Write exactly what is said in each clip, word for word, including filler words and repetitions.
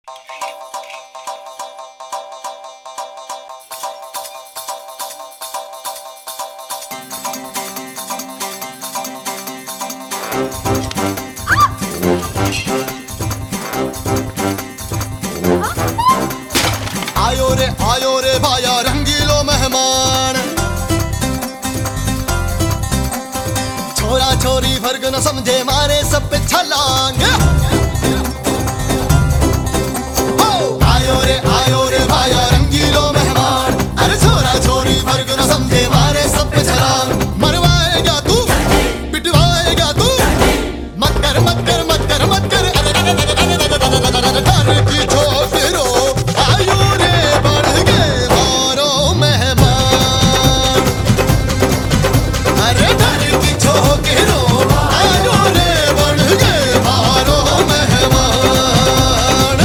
आयो रे आयो रे भाया रंगीलो मेहमान, छोरा छोरी फर्क न समझे मारे सब पे छलांग। आयो रे आयो रे भाया रंगीलो मेहमान, अरे छोरा छोरी फर्क न समझे मारे सब पे छलांग। मरवाएगा तू पिटवाएगा तू, मत कर मत कर मत कर मत कर डर की छोकरो। आयो रे बढ़ के मारो मेहमान, अरे डर की छोकरो। आयो रे बढ़ के मारो मेहमान।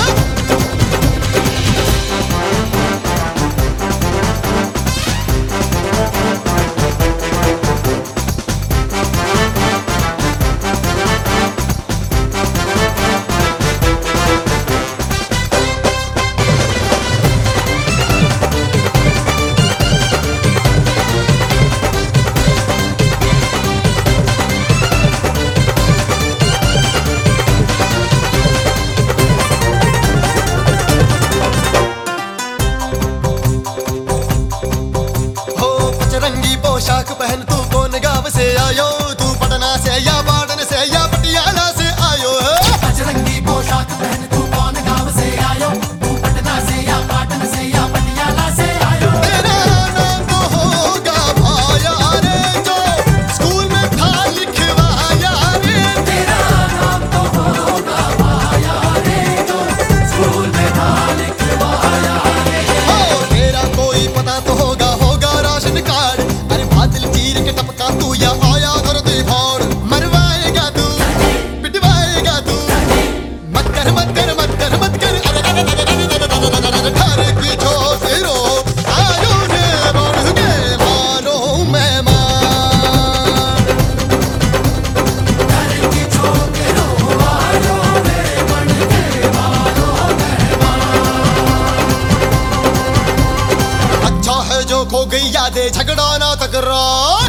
रंगी पोशाक पहन तू कौन गांव से आयो, तू पटना से या पाटन से या पटियाला से आयो। रंगी पोशाक पहन तू कौन गांव से आयो, तू पटना से या पाटन से या पटियाला से आयो। तेरा नाम तो होगा भाया रे जो स्कूल में था लिखवाया रे। तेरा नाम तो होगा भाया रे जो स्कूल में था लिखवाया रे। ओ तेरा कोई पता तो होगा होगा राशन कार्ड, अरे बादल चीर के टपका तू या आया धरती फाड़। मरवाएगा तू पिटवाएगा तू, मत कर मत कर मत कर मत कर घर की छोकरो। आयो रे बढ़ के मारो मेहमान, घर की छोकरो। आयो रे बढ़ के मारो मेहमान। अच्छा है जो खो गई यादें झगड़ा ना तकरार।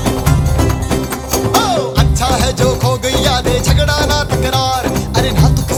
ओ अच्छा है जो खो गई यादें झगड़ा ना तकरार, अरे ना तो